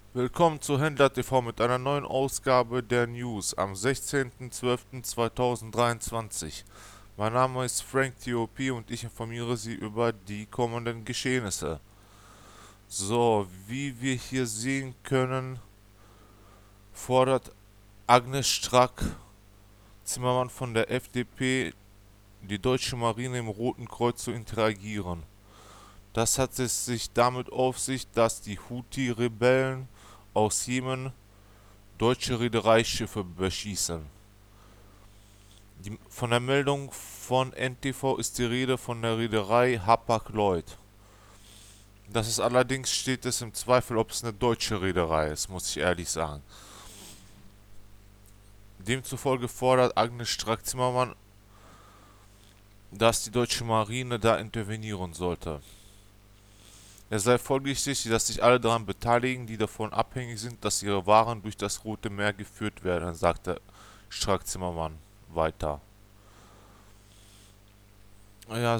Willkommen zu Händler TV mit einer neuen Ausgabe der News am 16.12.2023. Mein Name ist Frank TOP und ich informiere Sie über die kommenden Geschehnisse. So, wie wir hier sehen können, fordert Agnes Strack-Zimmermann von der FDP, die deutsche Marine im Roten Kreuz zu interagieren. Das hat es sich damit auf sich, dass die Houthi-Rebellen aus Jemen deutsche Reedereischiffe beschießen. Von der Meldung von NTV ist die Rede von der Reederei Hapag-Lloyd. Das ist allerdings, steht es im Zweifel, ob es eine deutsche Reederei ist, muss ich ehrlich sagen. Demzufolge fordert Agnes Strack-Zimmermann, dass die deutsche Marine da intervenieren sollte. Es sei folglich, dass sich alle daran beteiligen, die davon abhängig sind, dass ihre Waren durch das Rote Meer geführt werden, sagte Strack-Zimmermann weiter. Ja,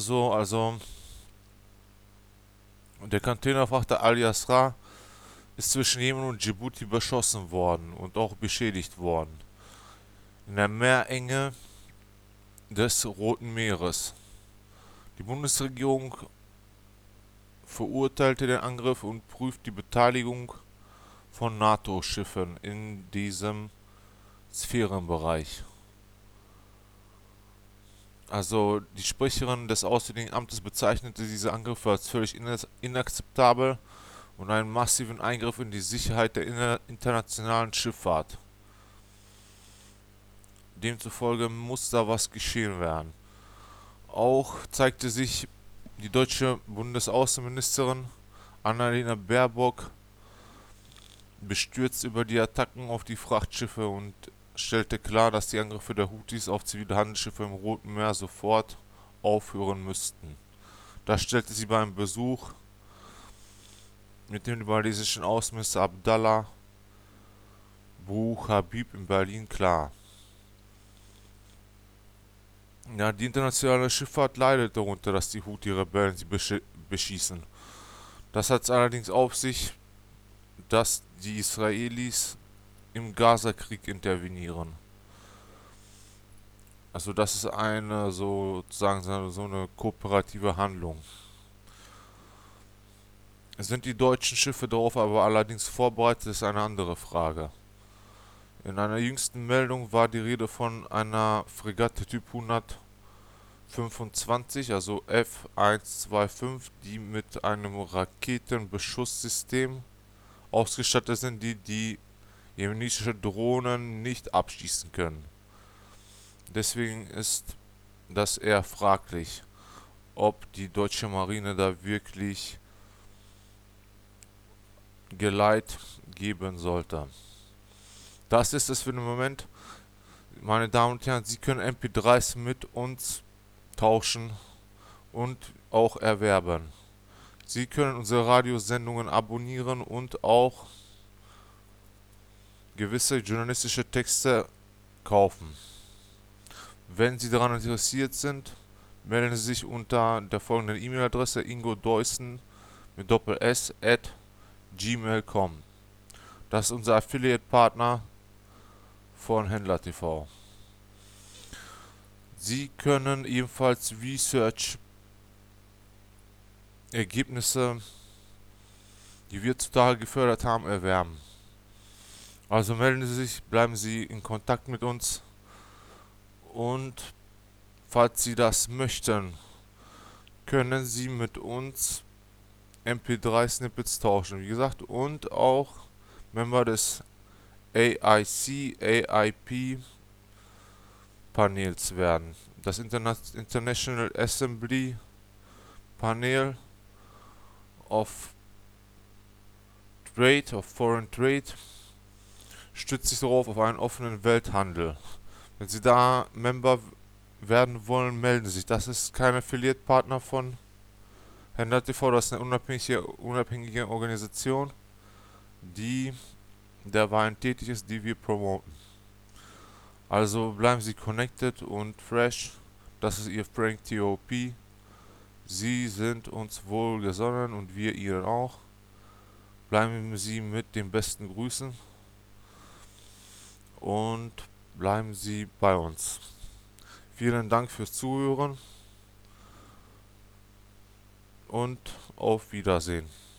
der Containerfrachter Al Yasra ist zwischen Jemen und Djibouti beschossen worden und auch beschädigt worden. In der Meerenge des Roten Meeres. Die Bundesregierung verurteilte den Angriff und prüft die Beteiligung von NATO-Schiffen in diesem Sphärenbereich. Also die Sprecherin des Auswärtigen Amtes bezeichnete diese Angriffe als völlig inakzeptabel und einen massiven Eingriff in die Sicherheit der internationalen Schifffahrt. Demzufolge muss da was geschehen werden. Auch zeigte sich die deutsche Bundesaußenministerin Annalena Baerbock bestürzt über die Attacken auf die Frachtschiffe und stellte klar, dass die Angriffe der Houthis auf zivile Handelsschiffe im Roten Meer sofort aufhören müssten. Das stellte sie beim Besuch mit dem libanesischen Außenminister Abdallah Habib in Berlin klar. Ja, die internationale Schifffahrt leidet darunter, dass die Houthi-Rebellen sie beschießen. Das hat es allerdings auf sich, dass die Israelis im Gaza-Krieg intervenieren. Also das ist eine sozusagen so eine kooperative Handlung. Sind die deutschen Schiffe darauf aber allerdings vorbereitet, ist eine andere Frage. In einer jüngsten Meldung war die Rede von einer Fregatte Typ 125, also F-125, die mit einem Raketenbeschusszsystem ausgestattet sind, die jemenische Drohnen nicht abschießen können. Deswegen ist das eher fraglich, ob die deutsche Marine da wirklich Geleit geben sollte. Das ist es für den Moment. Meine Damen und Herren, Sie können MP3s mit uns tauschen und auch erwerben. Sie können unsere Radiosendungen abonnieren und auch gewisse journalistische Texte kaufen. Wenn Sie daran interessiert sind, melden Sie sich unter der folgenden E-Mail-Adresse ingodeussen mit Doppel-S at gmail.com. Das ist unser Affiliate-Partner von Händler TV. Sie können ebenfalls Research-Ergebnisse, die wir zutage gefördert haben, erwerben. Also melden Sie sich, bleiben Sie in Kontakt mit uns und falls Sie das möchten, können Sie mit uns MP3-Snippets tauschen. Wie gesagt, und auch Member des AIP Panels werden. Das International Assembly Panel of Foreign Trade stützt sich darauf auf einen offenen Welthandel. Wenn Sie da Member werden wollen, melden Sie sich. Das ist kein Affiliate-Partner von Händler TV, das ist eine unabhängige Organisation, die derweil tätig ist, die wir promoten. Also bleiben Sie connected und fresh. Das ist Ihr Frank TOP. Sie sind uns wohlgesonnen und wir Ihnen auch. Bleiben Sie mit den besten Grüßen und bleiben Sie bei uns. Vielen Dank fürs Zuhören und auf Wiedersehen.